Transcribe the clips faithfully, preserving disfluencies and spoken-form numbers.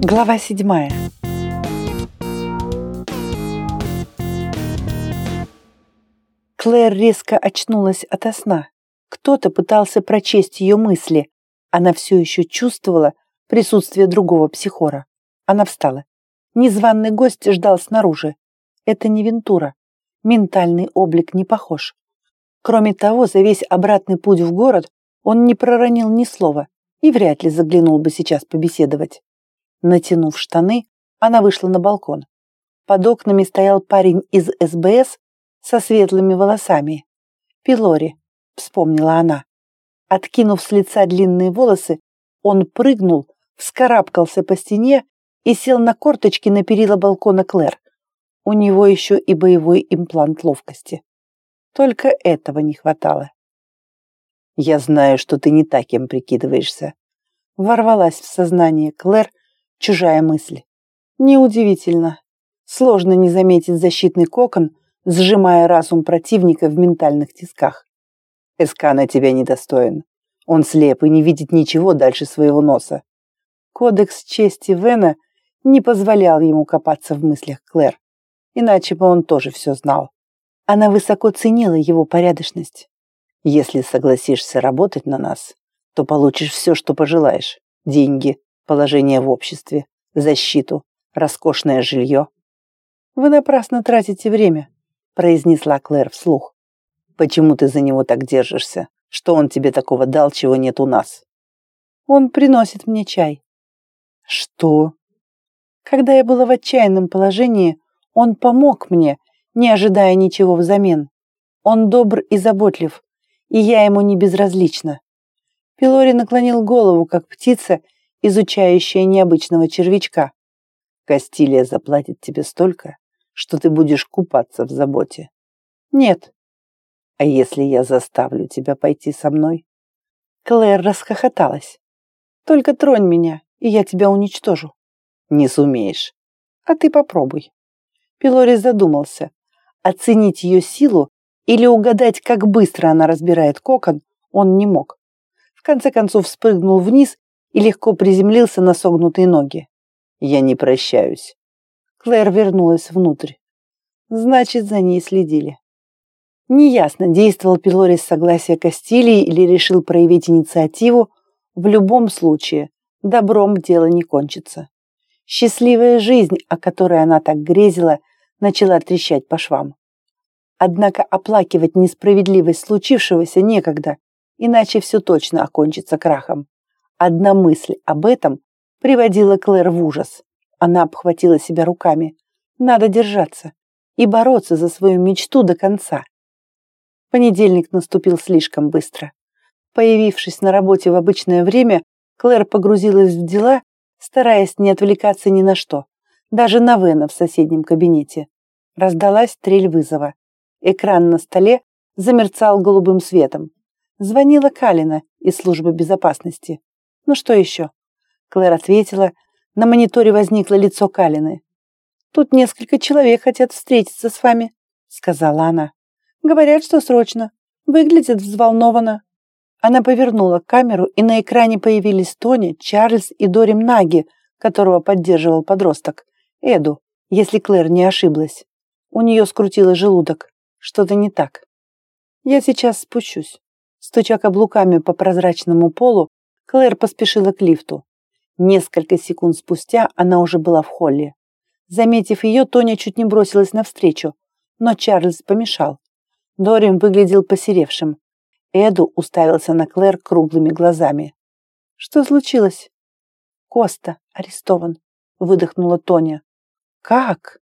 Глава седьмая. Клэр резко очнулась ото сна. Кто-то пытался прочесть ее мысли. Она все еще чувствовала присутствие другого психора. Она встала. Незваный гость ждал снаружи. Это не Вентура. Ментальный облик не похож. Кроме того, за весь обратный путь в город он не проронил ни слова и вряд ли заглянул бы сейчас побеседовать. Натянув штаны, она вышла на балкон. Под окнами стоял парень из эс бэ эс со светлыми волосами. «Пилори», — вспомнила она. Откинув с лица длинные волосы, он прыгнул, вскарабкался по стене и сел на корточки на перила балкона Клэр. У него еще и боевой имплант ловкости. Только этого не хватало. «Я знаю, что ты не таким прикидываешься», — ворвалась в сознание Клэр чужая мысль. Неудивительно. Сложно не заметить защитный кокон, сжимая разум противника в ментальных тисках. Эскана тебя недостоин. Он слеп и не видит ничего дальше своего носа. Кодекс чести Вена не позволял ему копаться в мыслях Клэр, иначе бы он тоже все знал. Она высоко ценила его порядочность. Если согласишься работать на нас, то получишь все, что пожелаешь. Деньги, положение в обществе, защиту, роскошное жилье. «Вы напрасно тратите время», — произнесла Клэр вслух. «Почему ты за него так держишься? Что он тебе такого дал, чего нет у нас?» «Он приносит мне чай». «Что?» «Когда я была в отчаянном положении, он помог мне, не ожидая ничего взамен. Он добр и заботлив, и я ему не безразлична». Пилори наклонил голову, как птица, изучающая необычного червячка. «Кастилия заплатит тебе столько, что ты будешь купаться в заботе». «Нет». «А если я заставлю тебя пойти со мной?» Клэр расхохоталась. «Только тронь меня, и я тебя уничтожу». «Не сумеешь». «А ты попробуй». Пилори задумался. Оценить ее силу или угадать, как быстро она разбирает кокон, он не мог. В конце концов спрыгнул вниз и легко приземлился на согнутые ноги. «Я не прощаюсь». Клэр вернулась внутрь. Значит, за ней следили. Неясно, действовал Пилори с согласия Кастилии или решил проявить инициативу. В любом случае, добром дело не кончится. Счастливая жизнь, о которой она так грезила, начала трещать по швам. Однако оплакивать несправедливость случившегося некогда, иначе все точно окончится крахом. Одна мысль об этом приводила Клэр в ужас. Она обхватила себя руками. Надо держаться и бороться за свою мечту до конца. Понедельник наступил слишком быстро. Появившись на работе в обычное время, Клэр погрузилась в дела, стараясь не отвлекаться ни на что, даже на Вена в соседнем кабинете. Раздалась трель вызова. Экран на столе замерцал голубым светом. Звонила Калина из службы безопасности. «Ну что еще?» Клэр ответила. На мониторе возникло лицо Калины. «Тут несколько человек хотят встретиться с вами», — сказала она. «Говорят, что срочно. Выглядят взволнованно». Она повернула камеру, и на экране появились Тони, Чарльз и Дорим Наги, которого поддерживал подросток. Эду, если Клэр не ошиблась. У нее скрутило желудок. Что-то не так. «Я сейчас спущусь». Стуча каблуками по прозрачному полу, Клэр поспешила к лифту. Несколько секунд спустя она уже была в холле. Заметив ее, Тоня чуть не бросилась навстречу, но Чарльз помешал. Дорим выглядел посеревшим. Эду уставился на Клэр круглыми глазами. «Что случилось?» «Коста арестован», — выдохнула Тоня. «Как?»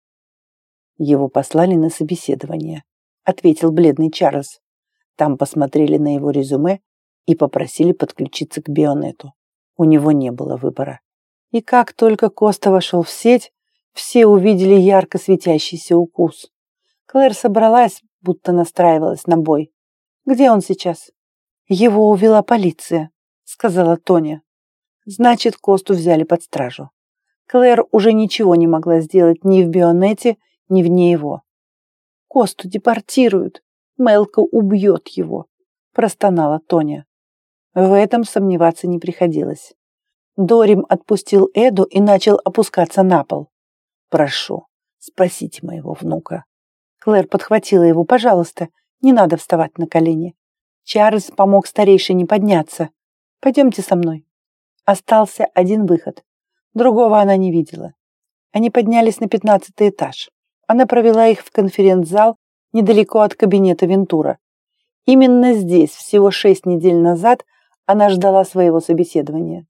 «Его послали на собеседование», — ответил бледный Чарльз. Там посмотрели на его резюме и попросили подключиться к Бионету. У него не было выбора. И как только Коста вошел в сеть, все увидели ярко светящийся укус. Клэр собралась, будто настраивалась на бой. «Где он сейчас?» «Его увела полиция», — сказала Тоня. Значит, Косту взяли под стражу. Клэр уже ничего не могла сделать ни в Бионете, ни вне его. «Косту депортируют. Мелко убьет его», — простонала Тоня. В этом сомневаться не приходилось. Дорим отпустил Эду и начал опускаться на пол. «Прошу, спросите моего внука». Клэр подхватила его. «Пожалуйста, не надо вставать на колени». Чарльз помог старейшине подняться. «Пойдемте со мной». Остался один выход. Другого она не видела. Они поднялись на пятнадцатый этаж. Она провела их в конференц-зал недалеко от кабинета Вентура. Именно здесь, всего шесть недель назад, она ждала своего собеседования.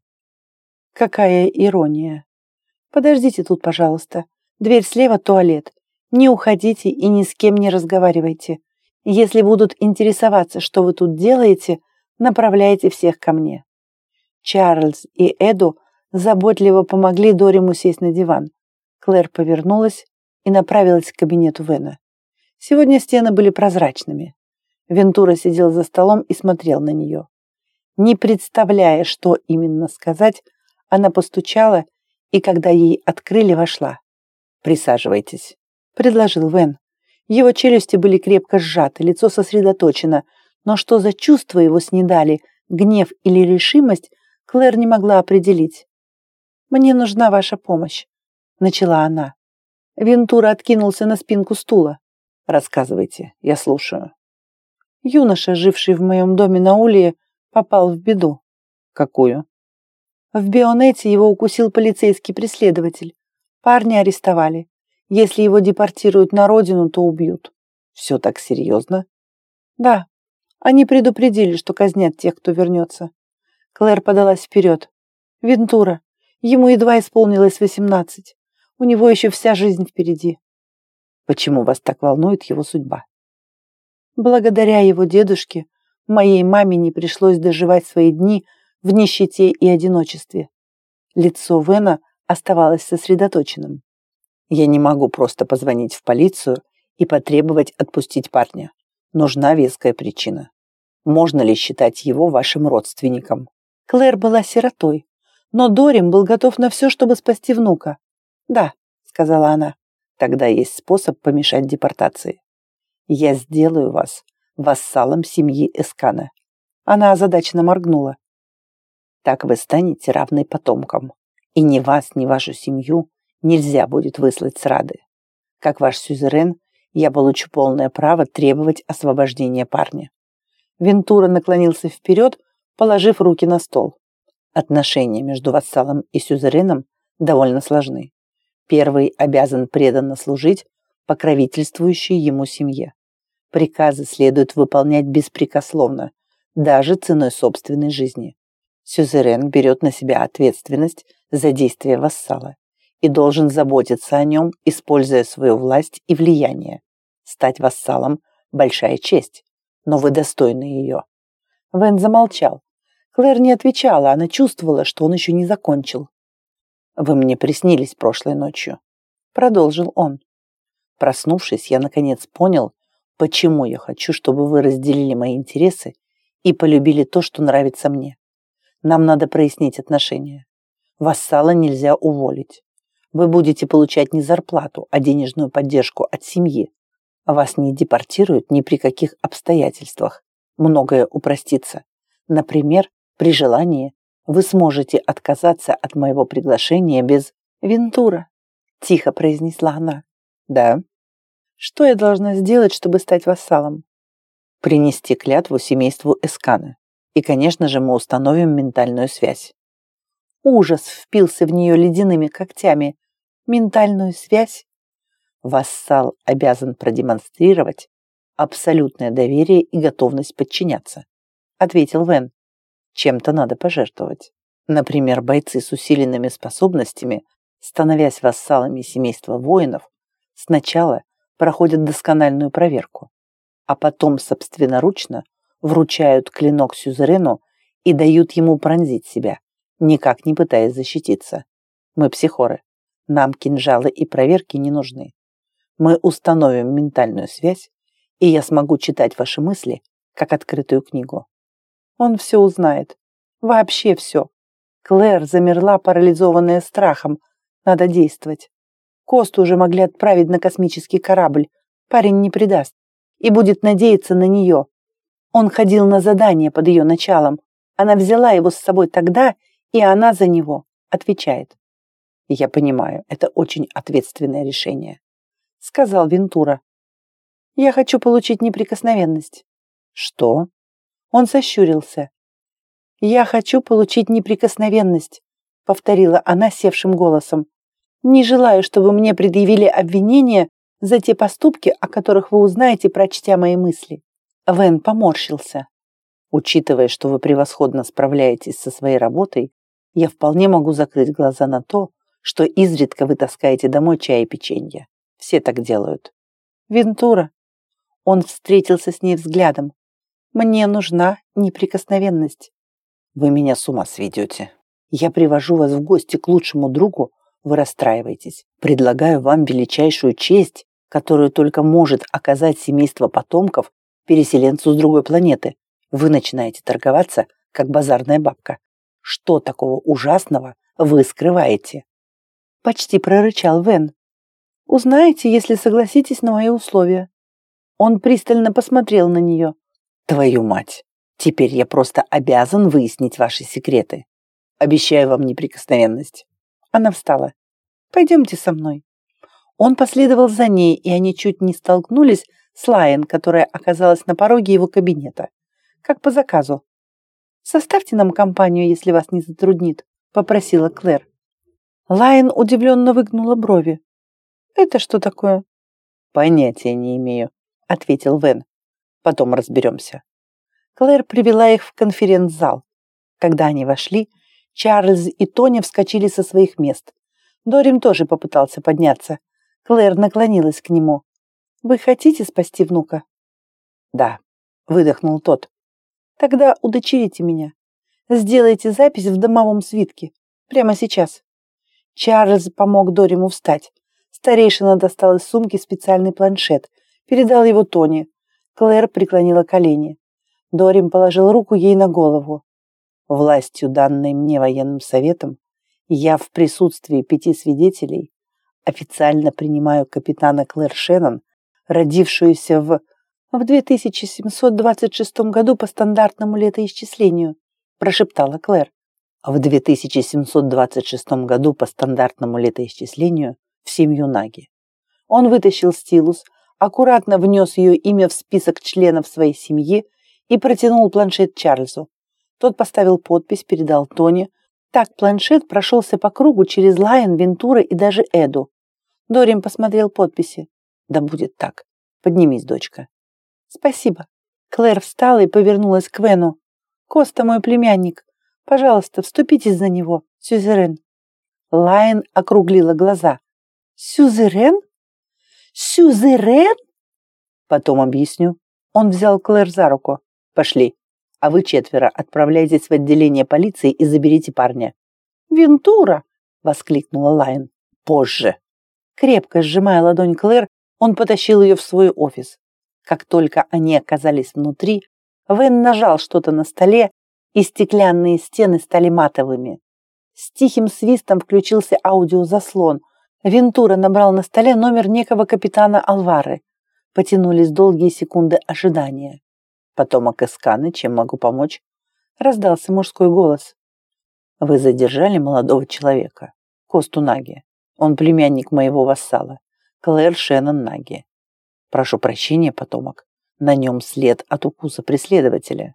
Какая ирония. «Подождите тут, пожалуйста. Дверь слева, туалет. Не уходите и ни с кем не разговаривайте. Если будут интересоваться, что вы тут делаете, направляйте всех ко мне». Чарльз и Эду заботливо помогли Дориму сесть на диван. Клэр повернулась и направилась к кабинету Вена. Сегодня стены были прозрачными. Вентура сидел за столом и смотрел на нее. Не представляя, что именно сказать, она постучала и, когда ей открыли, вошла. «Присаживайтесь», — предложил Вен. Его челюсти были крепко сжаты, лицо сосредоточено, но что за чувства его снедали, гнев или решимость, Клэр не могла определить. «Мне нужна ваша помощь», — начала она. Вентура откинулся на спинку стула. «Рассказывайте, я слушаю». «Юноша, живший в моем доме на Улее, попал в беду». «Какую?» В Бионете его укусил полицейский преследователь. Парня арестовали. Если его депортируют на родину, то убьют. Все так серьезно? Да. Они предупредили, что казнят тех, кто вернется. Клэр подалась вперед. Вентура. Ему едва исполнилось восемнадцать. У него еще вся жизнь впереди. Почему вас так волнует его судьба? Благодаря его дедушке моей маме не пришлось доживать свои дни в нищете и одиночестве. Лицо Вена оставалось сосредоточенным. Я не могу просто позвонить в полицию и потребовать отпустить парня. Нужна веская причина. Можно ли считать его вашим родственником? Клэр была сиротой, но Дорим был готов на все, чтобы спасти внука. Да, сказала она. Тогда есть способ помешать депортации. Я сделаю вас вассалом семьи Эскана. Она озадаченно моргнула. Так вы станете равной потомкам, и ни вас, ни вашу семью нельзя будет выслать с Рады. Как ваш сюзерен, я получу полное право требовать освобождения парня. Вентура наклонился вперед, положив руки на стол. Отношения между вассалом и сюзереном довольно сложны. Первый обязан преданно служить покровительствующей ему семье. Приказы следует выполнять беспрекословно, даже ценой собственной жизни. Сюзерен берет на себя ответственность за действия вассала и должен заботиться о нем, используя свою власть и влияние. Стать вассалом – большая честь, но вы достойны ее. Вен замолчал. Клэр не отвечала, она чувствовала, что он еще не закончил. «Вы мне приснились прошлой ночью», – продолжил он. Проснувшись, я наконец понял, почему я хочу, чтобы вы разделили мои интересы и полюбили то, что нравится мне. Нам надо прояснить отношения. Вассала нельзя уволить. Вы будете получать не зарплату, а денежную поддержку от семьи. Вас не депортируют ни при каких обстоятельствах. Многое упростится. Например, при желании вы сможете отказаться от моего приглашения без «Вентура», – тихо произнесла она. «Да». «Что я должна сделать, чтобы стать вассалом?» «Принести клятву семейству Эскана. И, конечно же, мы установим ментальную связь». Ужас впился в нее ледяными когтями. Ментальную связь? Вассал обязан продемонстрировать абсолютное доверие и готовность подчиняться, ответил Вен. Чем-то надо пожертвовать. Например, бойцы с усиленными способностями, становясь вассалами семейства воинов, сначала проходят доскональную проверку, а потом собственноручно вручают клинок сюзерену и дают ему пронзить себя, никак не пытаясь защититься. Мы психоры. Нам кинжалы и проверки не нужны. Мы установим ментальную связь, и я смогу читать ваши мысли, как открытую книгу. Он все узнает. Вообще все. Клэр замерла, парализованная страхом. Надо действовать. Косту уже могли отправить на космический корабль. Парень не предаст и будет надеяться на нее. Он ходил на задание под ее началом. Она взяла его с собой тогда и она за него отвечает. «Я понимаю, это очень ответственное решение», — сказал Вентура. «Я хочу получить неприкосновенность». «Что?» Он сощурился. «Я хочу получить неприкосновенность», — повторила она севшим голосом. «Не желаю, чтобы мне предъявили обвинения за те поступки, о которых вы узнаете, прочтя мои мысли». Вен поморщился. «Учитывая, что вы превосходно справляетесь со своей работой, я вполне могу закрыть глаза на то, что изредка вы таскаете домой чай и печенье. Все так делают». «Вентура». Он встретился с ней взглядом. «Мне нужна неприкосновенность». «Вы меня с ума сведете. Я привожу вас в гости к лучшему другу, вы расстраиваетесь. Предлагаю вам величайшую честь, которую только может оказать семейство потомков переселенцу с другой планеты. Вы начинаете торговаться, как базарная бабка. Что такого ужасного вы скрываете?» Почти прорычал Вен. «Узнаете, если согласитесь на мои условия». Он пристально посмотрел на нее. «Твою мать! Теперь я просто обязан выяснить ваши секреты. Обещаю вам неприкосновенность». Она встала. «Пойдемте со мной». Он последовал за ней, и они чуть не столкнулись с Лайен, которая оказалась на пороге его кабинета. Как по заказу. «Составьте нам компанию, если вас не затруднит», — попросила Клэр. Лайен удивленно выгнула брови. «Это что такое?» «Понятия не имею», — ответил Вен. «Потом разберемся». Клэр привела их в конференц-зал. Когда они вошли, Чарльз и Тони вскочили со своих мест. Дорим тоже попытался подняться. Клэр наклонилась к нему. «Вы хотите спасти внука?» «Да», — выдохнул тот. «Тогда удочерите меня. Сделайте запись в домовом свитке. Прямо сейчас». Чарльз помог Дориму встать. Старейшина достал из сумки специальный планшет, передал его Тони. Клэр преклонила колени. Дорим положил руку ей на голову. «Властью, данной мне военным советом, я в присутствии пяти свидетелей официально принимаю капитана Клэр Шеннон, родившуюся в... в две тысячи семьсот двадцать шестом году по стандартному летоисчислению», прошептала Клэр. «В две тысячи семьсот двадцать шестом году по стандартному летоисчислению в семью Наги». Он вытащил стилус, аккуратно внес ее имя в список членов своей семьи и протянул планшет Чарльзу. Тот поставил подпись, передал Тони. Так планшет прошелся по кругу через Лайен, Вентура и даже Эду. Дорим посмотрел подписи. «Да будет так. Поднимись, дочка». «Спасибо». Клэр встала и повернулась к Вену. «Коста мой племянник. Пожалуйста, вступитесь за него, сюзерен». Лайен округлила глаза. «Сюзерен? Сюзерен?» «Потом объясню». Он взял Клэр за руку. «Пошли. А вы четверо отправляйтесь в отделение полиции и заберите парня». «Вентура!» — воскликнула Лайен. «Позже». Крепко сжимая ладонь Клэр, он потащил ее в свой офис. Как только они оказались внутри, Вен нажал что-то на столе, и стеклянные стены стали матовыми. С тихим свистом включился аудиозаслон. Вентура набрал на столе номер некого капитана Алвары. Потянулись долгие секунды ожидания. «Потомок Эсканы, чем могу помочь?» Раздался мужской голос. «Вы задержали молодого человека, Косту Наги. Он племянник моего вассала, Клэр Шеннон Наги. Прошу прощения, потомок, на нем след от укуса преследователя.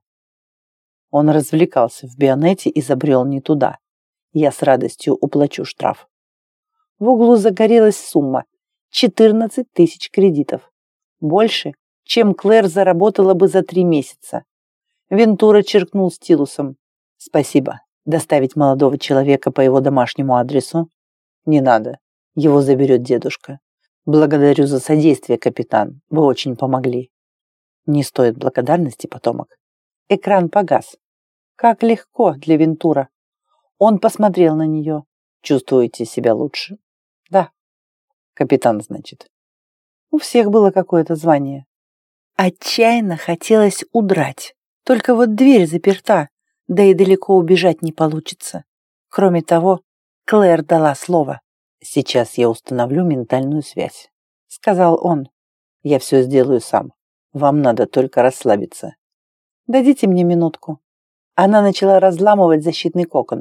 Он развлекался в Бионете и забрел не туда. Я с радостью уплачу штраф». В углу загорелась сумма – четырнадцать тысяч кредитов. Больше, чем Клэр заработала бы за три месяца. Вентура черкнул стилусом. «Спасибо. Доставить молодого человека по его домашнему адресу?» «Не надо. Его заберет дедушка. Благодарю за содействие, капитан. Вы очень помогли». «Не стоит благодарности, потомок». Экран погас. Как легко для Вентура. Он посмотрел на нее. «Чувствуете себя лучше?» «Да». «Капитан, значит». У всех было какое-то звание. Отчаянно хотелось удрать. Только вот дверь заперта, да и далеко убежать не получится. Кроме того, Клэр дала слово. «Сейчас я установлю ментальную связь», — сказал он. «Я все сделаю сам. Вам надо только расслабиться». «Дадите мне минутку». Она начала разламывать защитный кокон.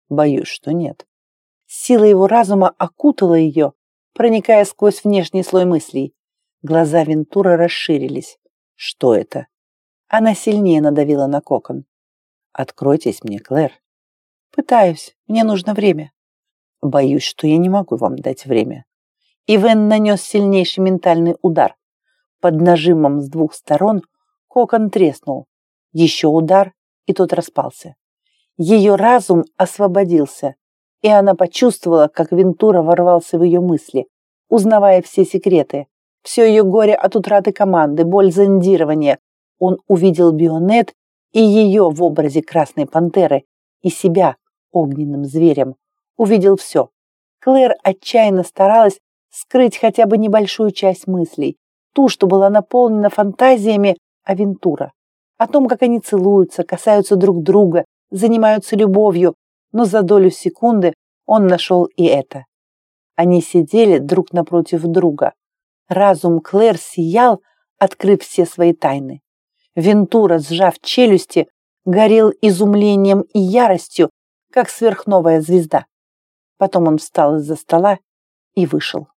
Боюсь, что нет. Сила его разума окутала ее, проникая сквозь внешний слой мыслей. Глаза Вентура расширились. Что это? Она сильнее надавила на кокон. Откройтесь мне, Клэр. Пытаюсь, мне нужно время. Боюсь, что я не могу вам дать время. Ивен нанес сильнейший ментальный удар. Под нажимом с двух сторон кокон треснул. Еще удар, и тот распался. Ее разум освободился, и она почувствовала, как Вентура ворвался в ее мысли, узнавая все секреты, все ее горе от утраты команды, боль зондирования. Он увидел Бионет и ее в образе Красной Пантеры, и себя огненным зверем. Увидел все. Клэр отчаянно старалась скрыть хотя бы небольшую часть мыслей, ту, что была наполнена фантазиями о Вентура, о том, как они целуются, касаются друг друга, занимаются любовью, но за долю секунды он нашел и это. Они сидели друг напротив друга. Разум Клэр сиял, открыв все свои тайны. Вентура, сжав челюсти, горел изумлением и яростью, как сверхновая звезда. Потом он встал из-за стола и вышел.